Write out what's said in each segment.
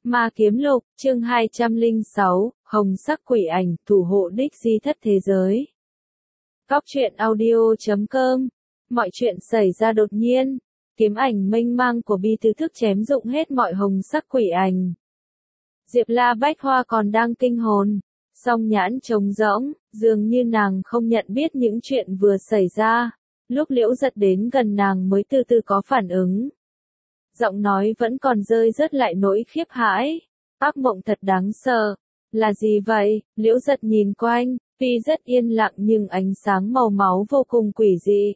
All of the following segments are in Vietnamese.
Ma Kiếm Lục, chương 206, Hồng Sắc Quỷ Ảnh, thủ hộ đích di thất thế giới. Góc truyện audio.com. Mọi chuyện xảy ra đột nhiên, kiếm ảnh mênh mang của Bi Tứ Thức chém dụng hết mọi hồng sắc quỷ ảnh. Diệp La Bách Hoa còn đang kinh hồn, song nhãn trống rỗng, dường như nàng không nhận biết những chuyện vừa xảy ra. Lúc Liễu Giật đến gần nàng mới từ từ có phản ứng. Giọng nói vẫn còn rơi rớt lại nỗi khiếp hãi. Ác mộng thật đáng sợ. Là gì vậy? Liễu Giật nhìn quanh, tuy rất yên lặng nhưng ánh sáng màu máu vô cùng quỷ dị.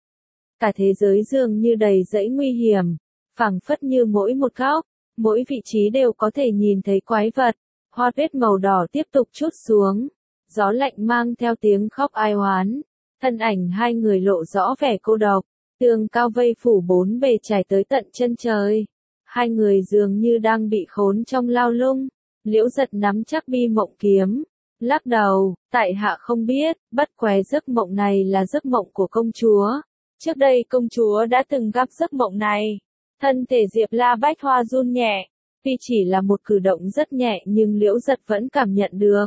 Cả thế giới dường như đầy rẫy nguy hiểm, phảng phất như mỗi một góc, mỗi vị trí đều có thể nhìn thấy quái vật. Hoa tuyết màu đỏ tiếp tục trút xuống, gió lạnh mang theo tiếng khóc ai oán. Thân ảnh hai người lộ rõ vẻ cô độc, tường cao vây phủ bốn bề trải tới tận chân trời. Hai người dường như đang bị khốn trong lao lung. Liễu Giật nắm chắc bi mộng kiếm, lắc đầu, tại hạ không biết, bất què giấc mộng này là giấc mộng của công chúa. Trước đây công chúa đã từng gặp giấc mộng này. Thân thể Diệp La Bách Hoa run nhẹ, tuy chỉ là một cử động rất nhẹ nhưng Liễu Giật vẫn cảm nhận được.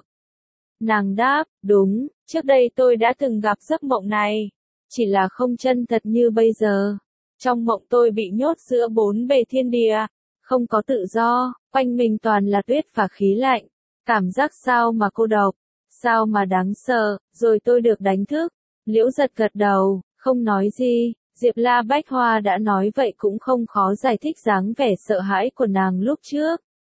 Nàng đáp, đúng, trước đây tôi đã từng gặp giấc mộng này, chỉ là không chân thật như bây giờ. Trong mộng tôi bị nhốt giữa bốn bề thiên địa, không có tự do, quanh mình toàn là tuyết và khí lạnh. Cảm giác sao mà cô độc, sao mà đáng sợ, rồi tôi được đánh thức. Liễu Giật gật đầu, không nói gì. Diệp La Bách Hoa đã nói vậy cũng không khó giải thích dáng vẻ sợ hãi của nàng lúc trước.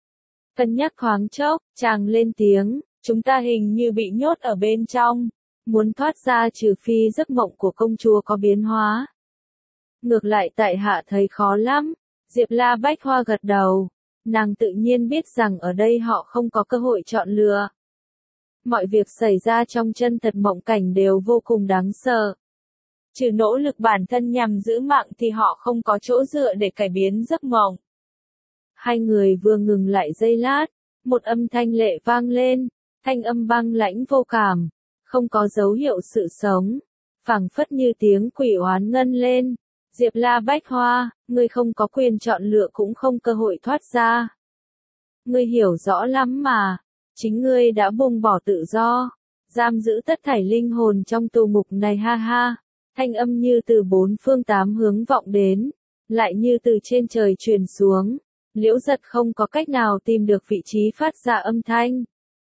Cân nhắc thoáng chốc, chàng lên tiếng, chúng ta hình như bị nhốt ở bên trong, muốn thoát ra trừ phi giấc mộng của công chúa có biến hóa. Ngược lại tại hạ thấy khó lắm. Diệp La Bách Hoa gật đầu, nàng tự nhiên biết rằng ở đây họ không có cơ hội chọn lựa. Mọi việc xảy ra trong chân thật mộng cảnh đều vô cùng đáng sợ. Trừ nỗ lực bản thân nhằm giữ mạng thì họ không có chỗ dựa để cải biến giấc mộng. Hai người vừa ngừng lại giây lát, một âm thanh lệ vang lên, thanh âm băng lãnh vô cảm, không có dấu hiệu sự sống, phảng phất như tiếng quỷ oán ngân lên. Diệp La Bách Hoa, ngươi không có quyền chọn lựa cũng không cơ hội thoát ra. Ngươi hiểu rõ lắm mà, chính ngươi đã buông bỏ tự do, giam giữ tất thảy linh hồn trong tù ngục này ha ha. Thanh âm như từ bốn phương tám hướng vọng đến, lại như từ trên trời truyền xuống. Liễu Giật không có cách nào tìm được vị trí phát ra âm thanh.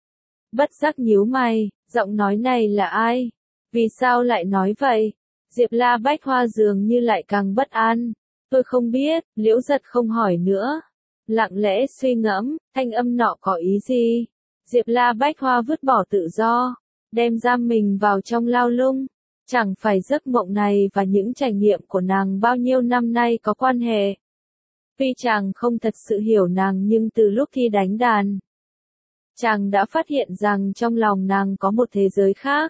Bất giác nhíu mày, giọng nói này là ai? Vì sao lại nói vậy? Diệp La Bách Hoa dường như lại càng bất an. Tôi không biết, Liễu Giật không hỏi nữa. Lặng lẽ suy ngẫm, thanh âm nọ có ý gì? Diệp La Bách Hoa vứt bỏ tự do, đem giam mình vào trong lao lung. Chẳng phải giấc mộng này và những trải nghiệm của nàng bao nhiêu năm nay có quan hệ. Tuy chàng không thật sự hiểu nàng nhưng từ lúc thi đánh đàn, chàng đã phát hiện rằng trong lòng nàng có một thế giới khác.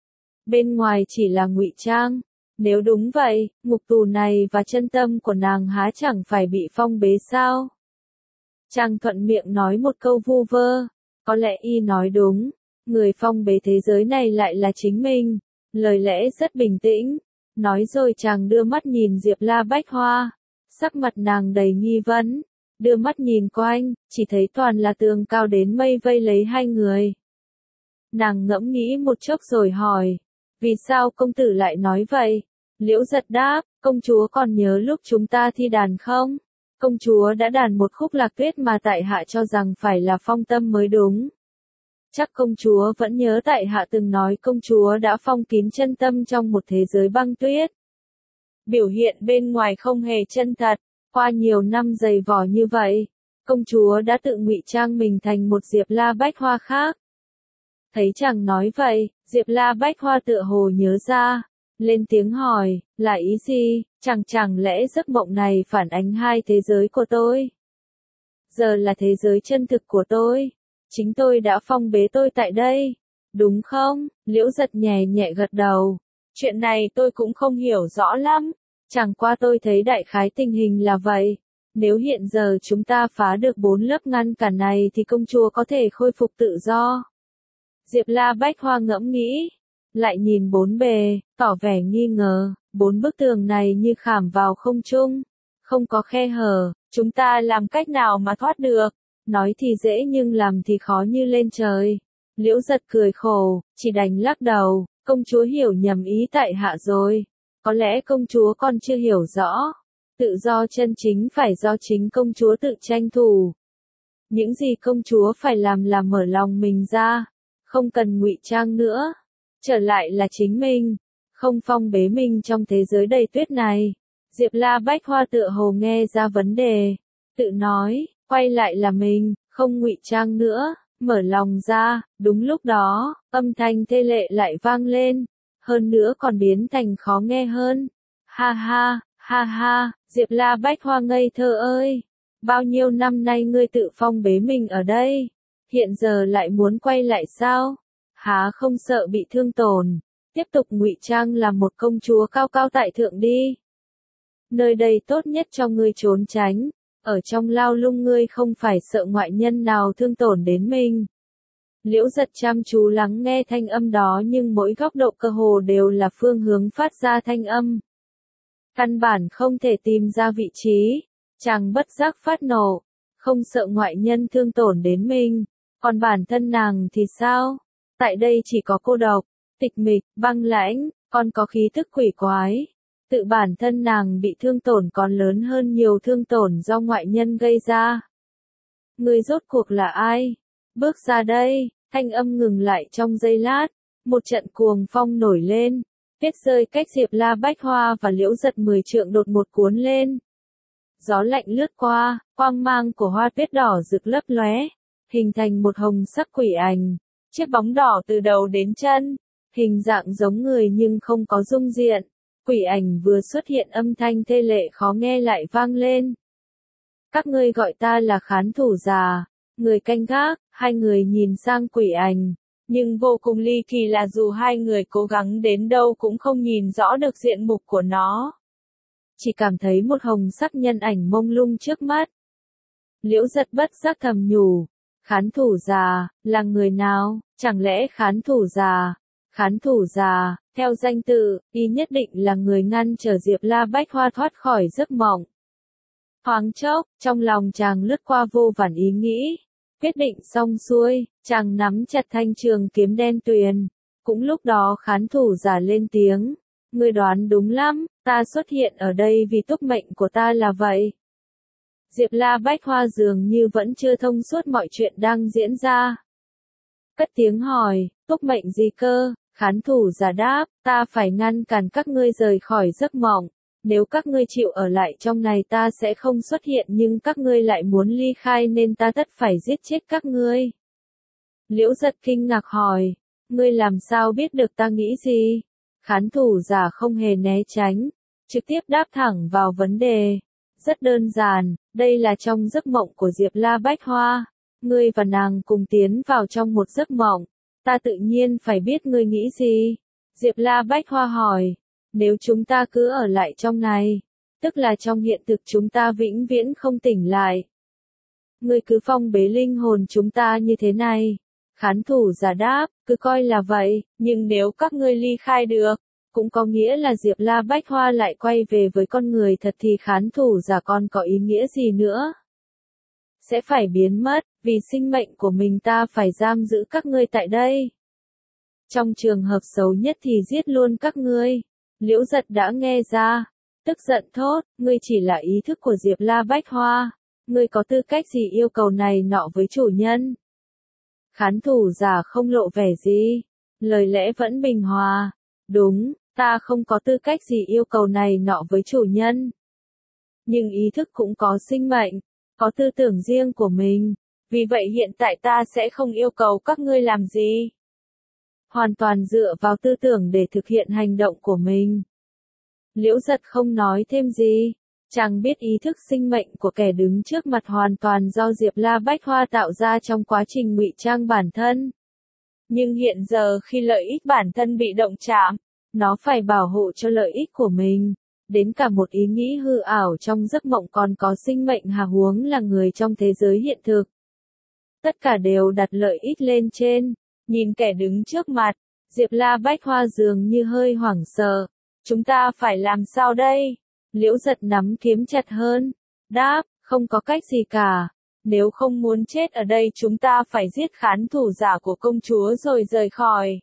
Bên ngoài chỉ là ngụy trang. Nếu đúng vậy, ngục tù này và chân tâm của nàng há chẳng phải bị phong bế sao? Chàng thuận miệng nói một câu vu vơ. Có lẽ y nói đúng. Người phong bế thế giới này lại là chính mình. Lời lẽ rất bình tĩnh. Nói rồi chàng đưa mắt nhìn Diệp La Bách Hoa. Sắc mặt nàng đầy nghi vấn. Đưa mắt nhìn quanh, chỉ thấy toàn là tường cao đến mây vây lấy hai người. Nàng ngẫm nghĩ một chốc rồi hỏi. Vì sao công tử lại nói vậy? Liễu Giật đáp, công chúa còn nhớ lúc chúng ta thi đàn không? Công chúa đã đàn một khúc lạc tuyết mà tại hạ cho rằng phải là phong tâm mới đúng. Chắc công chúa vẫn nhớ tại hạ từng nói công chúa đã phong kín chân tâm trong một thế giới băng tuyết. Biểu hiện bên ngoài không hề chân thật, qua nhiều năm dày vò như vậy, công chúa đã tự ngụy trang mình thành một Diệp La Bách Hoa khác. Thấy chàng nói vậy, Diệp La Bách Hoa tựa hồ nhớ ra, lên tiếng hỏi, là ý gì, chẳng lẽ giấc mộng này phản ánh hai thế giới của tôi? Giờ là thế giới chân thực của tôi, chính tôi đã phong bế tôi tại đây, đúng không? Liễu Giật nhẹ nhẹ gật đầu, chuyện này tôi cũng không hiểu rõ lắm, chẳng qua tôi thấy đại khái tình hình là vậy. Nếu hiện giờ chúng ta phá được 4 lớp ngăn cản này thì công chúa có thể khôi phục tự do. Diệp La Bách Hoa ngẫm nghĩ, lại nhìn bốn bề, tỏ vẻ nghi ngờ, 4 bức tường này như khảm vào không trung, không có khe hở, chúng ta làm cách nào mà thoát được? Nói thì dễ nhưng làm thì khó như lên trời. Liễu Giật cười khổ, chỉ đành lắc đầu, công chúa hiểu nhầm ý tại hạ rồi. Có lẽ công chúa còn chưa hiểu rõ. Tự do chân chính phải do chính công chúa tự tranh thủ. Những gì công chúa phải làm là mở lòng mình ra, không cần ngụy trang nữa. Trở lại là chính mình, không phong bế mình trong thế giới đầy tuyết này. Diệp La Bách Hoa tựa hồ nghe ra vấn đề, tự nói, quay lại là mình, không ngụy trang nữa, mở lòng ra. Đúng lúc đó, âm thanh thê lệ lại vang lên, hơn nữa còn biến thành khó nghe hơn. Ha ha, ha ha, Diệp La Bách Hoa ngây thơ ơi, bao nhiêu năm nay ngươi tự phong bế mình ở đây, hiện giờ lại muốn quay lại sao? Há không sợ bị thương tổn, tiếp tục ngụy trang làm một công chúa cao cao tại thượng đi. Nơi đây tốt nhất cho ngươi trốn tránh, ở trong lao lung ngươi không phải sợ ngoại nhân nào thương tổn đến mình. Liễu Giật chăm chú lắng nghe thanh âm đó nhưng mỗi góc độ cơ hồ đều là phương hướng phát ra thanh âm. Căn bản không thể tìm ra vị trí, chàng bất giác phát nổ, không sợ ngoại nhân thương tổn đến mình, còn bản thân nàng thì sao? Tại đây chỉ có cô độc, tịch mịch, băng lãnh, còn có khí thức quỷ quái. Tự bản thân nàng bị thương tổn còn lớn hơn nhiều thương tổn do ngoại nhân gây ra. Người rốt cuộc là ai? Bước ra đây, thanh âm ngừng lại trong giây lát, một trận cuồng phong nổi lên, tuyết rơi cách Diệp La Bách Hoa và Liễu Giật 10 trượng đột một cuốn lên. Gió lạnh lướt qua, quang mang của hoa tuyết đỏ rực lấp lóe, hình thành một hồng sắc quỷ ảnh, chiếc bóng đỏ từ đầu đến chân, hình dạng giống người nhưng không có dung diện. Quỷ ảnh vừa xuất hiện âm thanh thê lệ khó nghe lại vang lên. Các ngươi gọi ta là khán thủ già, người canh gác. Hai người nhìn sang quỷ ảnh, nhưng vô cùng ly kỳ là dù hai người cố gắng đến đâu cũng không nhìn rõ được diện mục của nó. Chỉ cảm thấy một hồng sắc nhân ảnh mông lung trước mắt. Liễu Giật bất giác thầm nhủ, khán thủ già, là người nào, chẳng lẽ khán thủ già? Khán thủ già, theo danh tự, y nhất định là người ngăn trở Diệp La Bách Hoa thoát khỏi giấc mộng. Thoáng chốc, trong lòng chàng lướt qua vô vàn ý nghĩ. Quyết định xong xuôi, chàng nắm chặt thanh trường kiếm đen tuyền. Cũng lúc đó khán thủ già lên tiếng. Ngươi đoán đúng lắm, ta xuất hiện ở đây vì túc mệnh của ta là vậy. Diệp La Bách Hoa dường như vẫn chưa thông suốt mọi chuyện đang diễn ra. Cất tiếng hỏi, túc mệnh gì cơ? Khán thủ già đáp, ta phải ngăn cản các ngươi rời khỏi giấc mộng. Nếu các ngươi chịu ở lại trong này ta sẽ không xuất hiện nhưng các ngươi lại muốn ly khai nên ta tất phải giết chết các ngươi. Liễu Giật kinh ngạc hỏi, ngươi làm sao biết được ta nghĩ gì? Khán thủ già không hề né tránh, trực tiếp đáp thẳng vào vấn đề. Rất đơn giản, đây là trong giấc mộng của Diệp La Bách Hoa. Ngươi và nàng cùng tiến vào trong một giấc mộng. Ta tự nhiên phải biết ngươi nghĩ gì. Diệp La Bách Hoa hỏi, nếu chúng ta cứ ở lại trong này, tức là trong hiện thực chúng ta vĩnh viễn không tỉnh lại. Ngươi cứ phong bế linh hồn chúng ta như thế này. Khán thủ giả đáp, cứ coi là vậy, nhưng nếu các ngươi ly khai được, cũng có nghĩa là Diệp La Bách Hoa lại quay về với con người thật thì khán thủ giả còn có ý nghĩa gì nữa? Sẽ phải biến mất, vì sinh mệnh của mình ta phải giam giữ các ngươi tại đây. Trong trường hợp xấu nhất thì giết luôn các ngươi. Liễu Giật đã nghe ra, tức giận thốt, ngươi chỉ là ý thức của Diệp La Bách Hoa, ngươi có tư cách gì yêu cầu này nọ với chủ nhân? Khán thủ giả không lộ vẻ gì, lời lẽ vẫn bình hòa, đúng, ta không có tư cách gì yêu cầu này nọ với chủ nhân. Nhưng ý thức cũng có sinh mệnh, có tư tưởng riêng của mình, vì vậy hiện tại ta sẽ không yêu cầu các ngươi làm gì. Hoàn toàn dựa vào tư tưởng để thực hiện hành động của mình. Liễu Giật không nói thêm gì, chàng biết ý thức sinh mệnh của kẻ đứng trước mặt hoàn toàn do Diệp La Bách Hoa tạo ra trong quá trình ngụy trang bản thân. Nhưng hiện giờ khi lợi ích bản thân bị động chạm, nó phải bảo hộ cho lợi ích của mình. Đến cả một ý nghĩ hư ảo trong giấc mộng còn có sinh mệnh hà huống là người trong thế giới hiện thực. Tất cả đều đặt lợi ích lên trên. Nhìn kẻ đứng trước mặt, Diệp La Bách Hoa dường như hơi hoảng sợ. Chúng ta phải làm sao đây? Liễu Giật nắm kiếm chặt hơn. Đáp, không có cách gì cả. nếu không muốn chết ở đây chúng ta phải giết khán thủ giả của công chúa rồi rời khỏi.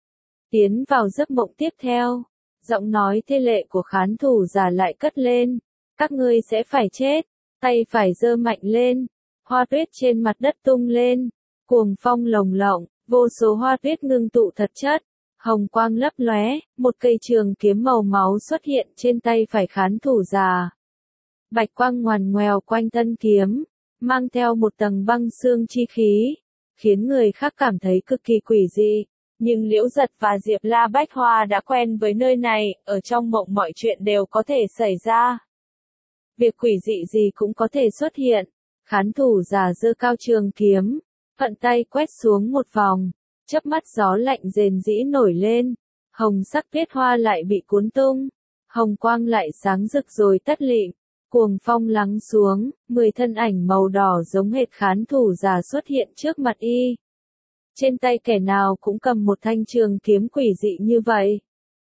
Tiến vào giấc mộng tiếp theo, giọng nói thê lệ của khán thủ giả lại cất lên, các ngươi sẽ phải chết, tay phải giơ mạnh lên, hoa tuyết trên mặt đất tung lên, cuồng phong lồng lộng, vô số hoa tuyết ngưng tụ thật chất, hồng quang lấp lóe, một cây trường kiếm màu máu xuất hiện trên tay phải khán thủ giả. Bạch quang ngoằn ngoèo quanh thân kiếm, mang theo một tầng băng xương chi khí, khiến người khác cảm thấy cực kỳ quỷ dị. Nhưng Liễu Giật và Diệp La Bách Hoa đã quen với nơi này, ở trong mộng mọi chuyện đều có thể xảy ra. Việc quỷ dị gì cũng có thể xuất hiện. Khán thủ giả giơ cao trường kiếm, thuận tay quét xuống một vòng, chớp mắt gió lạnh rền rĩ nổi lên, hồng sắc tuyết hoa lại bị cuốn tung, hồng quang lại sáng rực rồi tắt lịm, cuồng phong lắng xuống, 10 thân ảnh màu đỏ giống hệt khán thủ giả xuất hiện trước mặt y. Trên tay kẻ nào cũng cầm một thanh trường kiếm quỷ dị như vậy.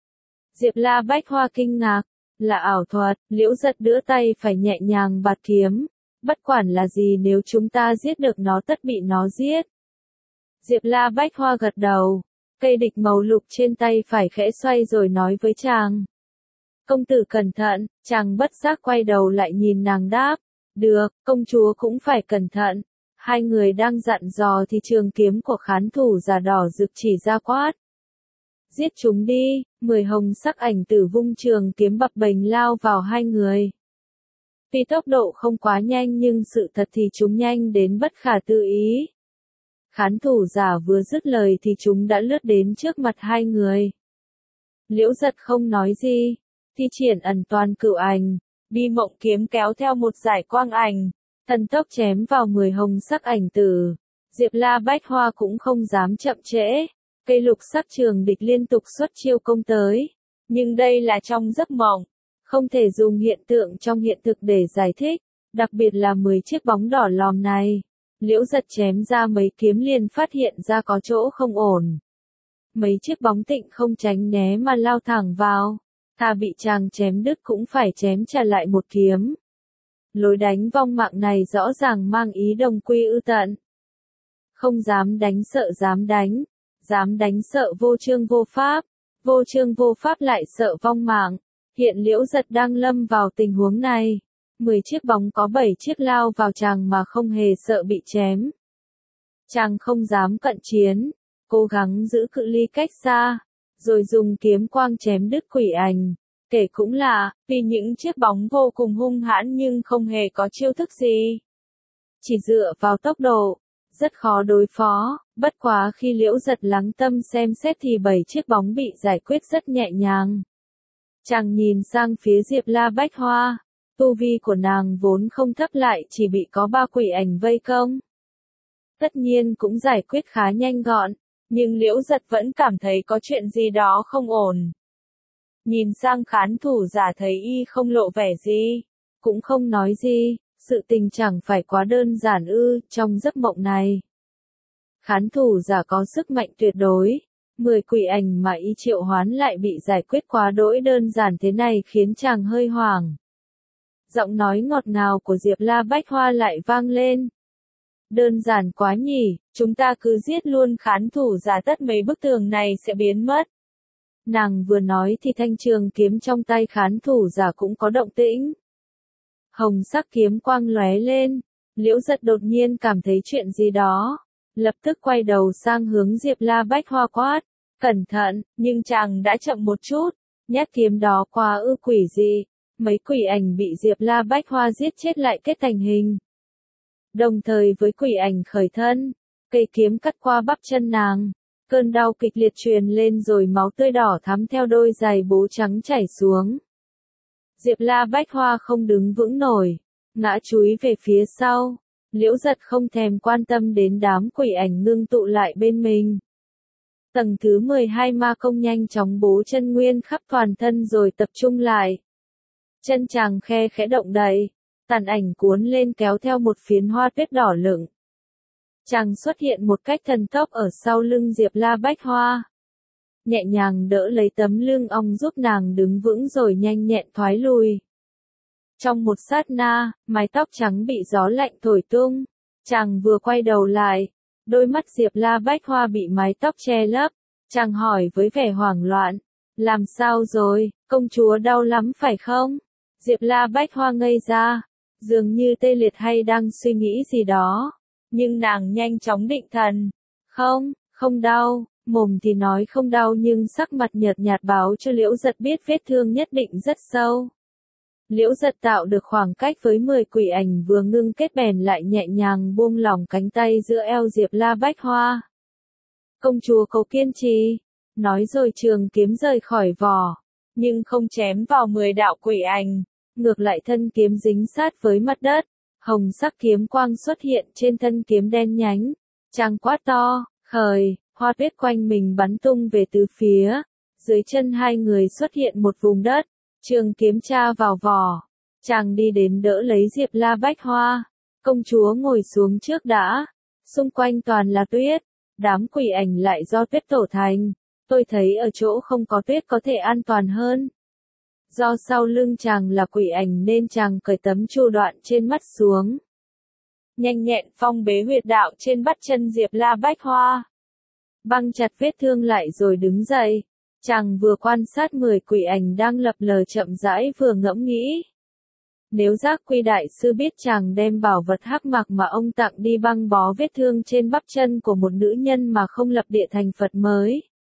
Diệp La Bách Hoa kinh ngạc, là ảo thuật, Liễu Giật đưa tay phải nhẹ nhàng bạt kiếm, bất quản là gì nếu chúng ta giết được nó tất bị nó giết. Diệp La Bách Hoa gật đầu, cây địch màu lục trên tay phải khẽ xoay rồi nói với chàng. Công tử cẩn thận, chàng bất giác quay đầu lại nhìn nàng đáp, được, công chúa cũng phải cẩn thận. Hai người đang dặn dò thì trường kiếm của khán thủ giả đỏ rực chỉ ra quát. Giết chúng đi, 10 hồng sắc ảnh tử vung trường kiếm bập bềnh lao vào hai người. Tuy tốc độ không quá nhanh nhưng sự thật thì chúng nhanh đến bất khả tư ý. Khán thủ giả vừa dứt lời thì chúng đã lướt đến trước mặt hai người. Liễu Giật không nói gì, thi triển ẩn toàn cửu ảnh, bi mộng kiếm kéo theo một dải quang ảnh, thần tốc chém vào 10 hồng sắc ảnh tử. Diệp La Bách Hoa cũng không dám chậm trễ, cây lục sắc trường địch liên tục xuất chiêu công tới. Nhưng đây là trong giấc mộng, không thể dùng hiện tượng trong hiện thực để giải thích, đặc biệt là 10 chiếc bóng đỏ lòm này. Liễu Giật chém ra mấy kiếm liền phát hiện ra có chỗ không ổn. Mấy chiếc bóng tịnh không tránh né mà lao thẳng vào, thà bị chàng chém đứt cũng phải chém trả lại một kiếm. Lối đánh vong mạng này rõ ràng mang ý đồng quy ư tận. Không dám đánh sợ dám đánh sợ vô chương vô pháp lại sợ vong mạng. Hiện Liễu Giật đang lâm vào tình huống này. 10 chiếc bóng có 7 chiếc lao vào chàng mà không hề sợ bị chém. Chàng không dám cận chiến, cố gắng giữ cự ly cách xa, rồi dùng kiếm quang chém đứt quỷ ảnh. Kể cũng lạ, vì những chiếc bóng vô cùng hung hãn nhưng không hề có chiêu thức gì. Chỉ dựa vào tốc độ, rất khó đối phó, bất quá khi Liễu Giật lắng tâm xem xét thì 7 chiếc bóng bị giải quyết rất nhẹ nhàng. Chàng nhìn sang phía Diệp La Bách Hoa, tu vi của nàng vốn không thấp lại chỉ bị có 3 quỷ ảnh vây công. Tất nhiên cũng giải quyết khá nhanh gọn, nhưng Liễu Giật vẫn cảm thấy có chuyện gì đó không ổn. Nhìn sang khán thủ giả thấy y không lộ vẻ gì, cũng không nói gì, sự tình chẳng phải quá đơn giản ư, trong giấc mộng này. Khán thủ giả có sức mạnh tuyệt đối, 10 quỷ ảnh mà y triệu hoán lại bị giải quyết quá đỗi đơn giản thế này khiến chàng hơi hoảng. Giọng nói ngọt ngào của Diệp La Bách Hoa lại vang lên. Đơn giản quá nhỉ, chúng ta cứ giết luôn khán thủ giả tất mấy bức tường này sẽ biến mất. Nàng vừa nói thì thanh trường kiếm trong tay khán thủ giả cũng có động tĩnh. Hồng sắc kiếm quang lóe lên, Liễu Giật đột nhiên cảm thấy chuyện gì đó, lập tức quay đầu sang hướng Diệp La Bách Hoa quát, cẩn thận, nhưng chàng đã chậm một chút, nhát kiếm đó quá ư quỷ dị, mấy quỷ ảnh bị Diệp La Bách Hoa giết chết lại kết thành hình. Đồng thời với quỷ ảnh khởi thân, cây kiếm cắt qua bắp chân nàng. Cơn đau kịch liệt truyền lên rồi máu tươi đỏ thắm theo đôi giày bố trắng chảy xuống. Diệp La Bách Hoa không đứng vững nổi, ngã chúi về phía sau. Liễu Giật không thèm quan tâm đến đám quỷ ảnh ngưng tụ lại bên mình. Tầng thứ 12 ma công nhanh chóng bố chân nguyên khắp toàn thân rồi tập trung lại. Chân chàng khe khẽ động đậy, tàn ảnh cuốn lên kéo theo một phiến hoa tuyết đỏ lựng. Chàng xuất hiện một cách thần tốc ở sau lưng Diệp La Bách Hoa. Nhẹ nhàng đỡ lấy tấm lưng ong giúp nàng đứng vững rồi nhanh nhẹn thoái lùi. Trong một sát na, mái tóc trắng bị gió lạnh thổi tung, Chàng vừa quay đầu lại, đôi mắt Diệp La Bách Hoa bị mái tóc che lấp, chàng hỏi với vẻ hoảng loạn, làm sao rồi, công chúa đau lắm phải không? Diệp La Bách Hoa ngây ra, dường như tê liệt hay đang suy nghĩ gì đó, nhưng nàng nhanh chóng định thần, không đau, mồm thì nói không đau nhưng sắc mặt nhợt nhạt báo cho Liễu Giật biết vết thương nhất định rất sâu. Liễu Giật tạo được khoảng cách với 10 quỷ ảnh vừa ngưng kết bèn lại nhẹ nhàng buông lỏng cánh tay giữa eo Diệp La Bách Hoa. Công chúa cầu kiên trì, nói rồi trường kiếm rời khỏi vỏ, nhưng không chém vào 10 đạo quỷ ảnh, ngược lại thân kiếm dính sát với mặt đất, hồng sắc kiếm quang xuất hiện trên thân kiếm đen nhánh, chàng quát to, khởi, hoa tuyết quanh mình bắn tung về tứ phía, dưới chân hai người xuất hiện một vùng đất. Trường kiếm tra vào vỏ, chàng đi đến đỡ lấy Diệp La Bách Hoa, công chúa ngồi xuống trước đã, xung quanh toàn là tuyết, đám quỷ ảnh lại do tuyết tổ thành, tôi thấy ở chỗ không có tuyết có thể an toàn hơn. Do sau lưng chàng là quỷ ảnh nên chàng cởi tấm trụ đoạn trên mắt xuống. Nhanh nhẹn phong bế huyệt đạo trên bắp chân Diệp La Bách Hoa. Băng chặt vết thương lại rồi đứng dậy. Chàng vừa quan sát 10 quỷ ảnh đang lập lờ chậm rãi vừa ngẫm nghĩ. Nếu Giác Quy đại sư biết chàng đem bảo vật hắc mạc mà ông tặng đi băng bó vết thương trên bắp chân của một nữ nhân mà không lập địa thành Phật mới.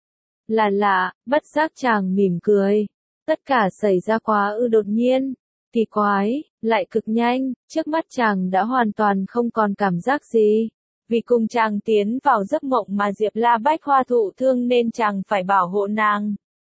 Là lạ, bất giác chàng mỉm cười. Tất cả xảy ra quá đột nhiên, kỳ quái, lại cực nhanh, trước mắt chàng đã hoàn toàn không còn cảm giác gì. Vì cùng chàng tiến vào giấc mộng mà Diệp La Bách Hoa thụ thương nên chàng phải bảo hộ nàng.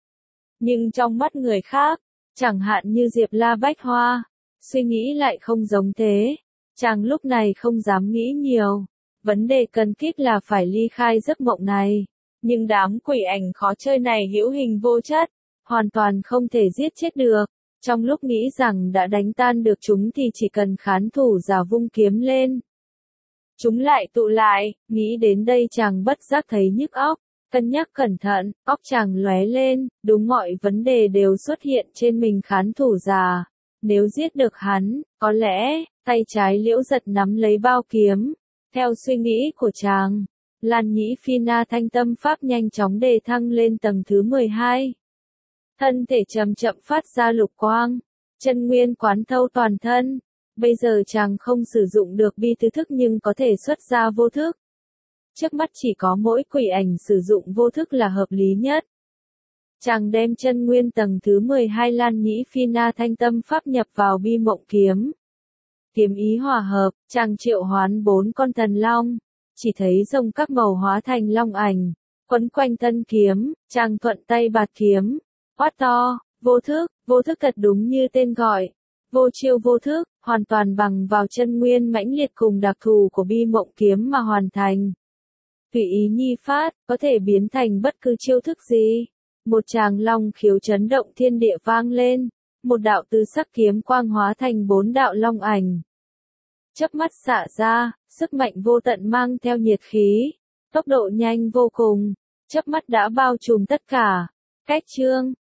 Nhưng trong mắt người khác, chẳng hạn như Diệp La Bách Hoa, suy nghĩ lại không giống thế. Chàng lúc này không dám nghĩ nhiều. Vấn đề cần kíp là phải ly khai giấc mộng này. Nhưng đám quỷ ảnh khó chơi này hữu hình vô chất, hoàn toàn không thể giết chết được. Trong lúc nghĩ rằng đã đánh tan được chúng thì chỉ cần khán thủ giả vung kiếm lên. Chúng lại tụ lại, nghĩ đến đây chàng bất giác thấy nhức óc, cân nhắc cẩn thận, óc chàng lóe lên, đúng mọi vấn đề đều xuất hiện trên mình khán thủ già. Nếu giết được hắn, có lẽ, tay trái Liễu Giật nắm lấy bao kiếm. Theo suy nghĩ của chàng, Lan Nhĩ Phi Na Thanh Tâm Pháp nhanh chóng đề thăng lên tầng thứ 12. Thân thể chậm chậm phát ra lục quang, chân nguyên quán thâu toàn thân. Bây giờ chàng không sử dụng được bi tứ thức nhưng có thể xuất ra vô thức. Trước mắt chỉ có mỗi quỷ ảnh sử dụng vô thức là hợp lý nhất. Chàng đem chân nguyên tầng thứ 12 Lan Nhĩ Phi Na Thanh Tâm Pháp nhập vào bi mộng kiếm. Kiếm ý hòa hợp, chàng triệu hoán 4 con thần long, chỉ thấy rồng các màu hóa thành long ảnh, quấn quanh thân kiếm, chàng thuận tay bạt kiếm, quát to, vô thức thật đúng như tên gọi. Vô chiêu vô thức, hoàn toàn bằng vào chân nguyên mãnh liệt cùng đặc thù của bi mộng kiếm mà hoàn thành. Tùy ý nhi phát, có thể biến thành bất cứ chiêu thức gì. Một tràng long khiếu chấn động thiên địa vang lên, một đạo tứ sắc kiếm quang hóa thành 4 đạo long ảnh. Chớp mắt xạ ra, sức mạnh vô tận mang theo nhiệt khí, tốc độ nhanh vô cùng, chớp mắt đã bao trùm tất cả. Cách chương